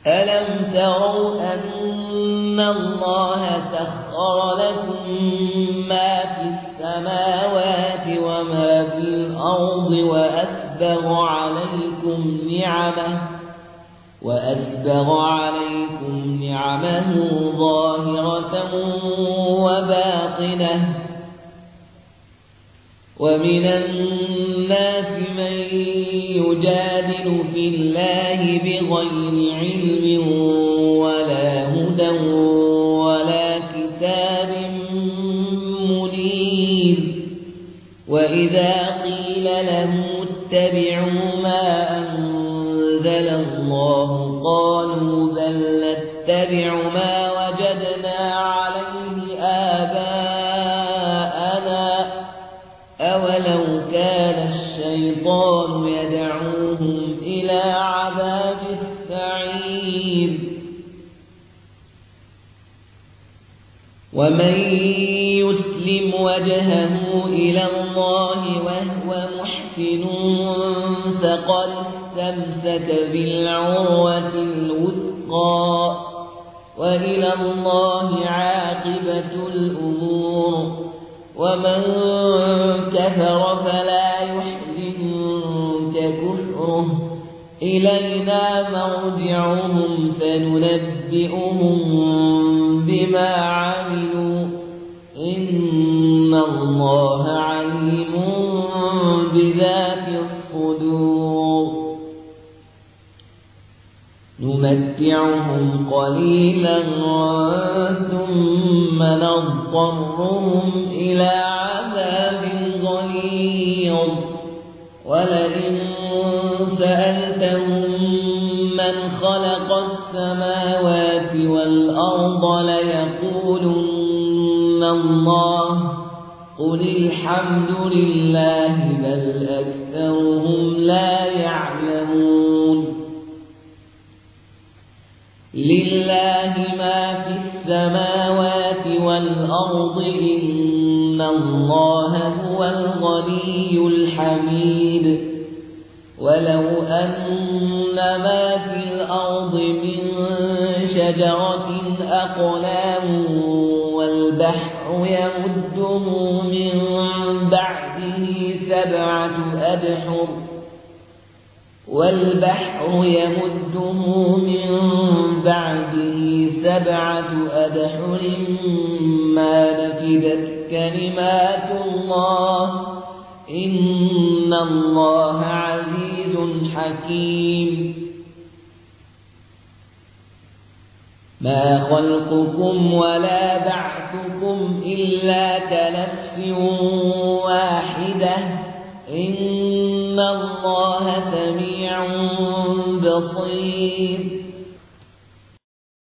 ألم تروا أن الله سخر لكم ما في السماوات وما في الأرض وأسبغ عليكم نعمه ظاهرة وباطنة ومن الناس من يجادل في الله بغير علم ولا هدى ولا كتاب منير وإذا قيل له اتبعوا ما أنزل الله قالوا بل نتبع ما وجدنا عليه آباءنا أولو كان الشيطان يدعوهم إلى عذاب السعير ومن يسلم وجهه إلى الله وهو محسن فقد استمسك بالعروة الوثقى وإلى الله عاقبة الأمور ومن كفر فلا يحزنك كفره إلينا مرجعهم فننبئهم بما عملوا إن الله عليم بذات الصدور نمتعهم قليلا ثم نضطرهم إلى عذاب غليظ ولئن سألتهم من خلق السماوات والأرض ليقولن الله قل الحمد لله بل أكثرهم لا يعلمون لله ما في السماوات والأرض إن الله هو الغني الحميد ولو أن ما في الأرض من شجرة أقلام والبحر يمده من بعده سبعة أبحر ما نفدت كلمات الله إن الله عزيز حكيم ما خلقكم ولا بعثكم إلا كنفس واحدة إن الله سميع بصير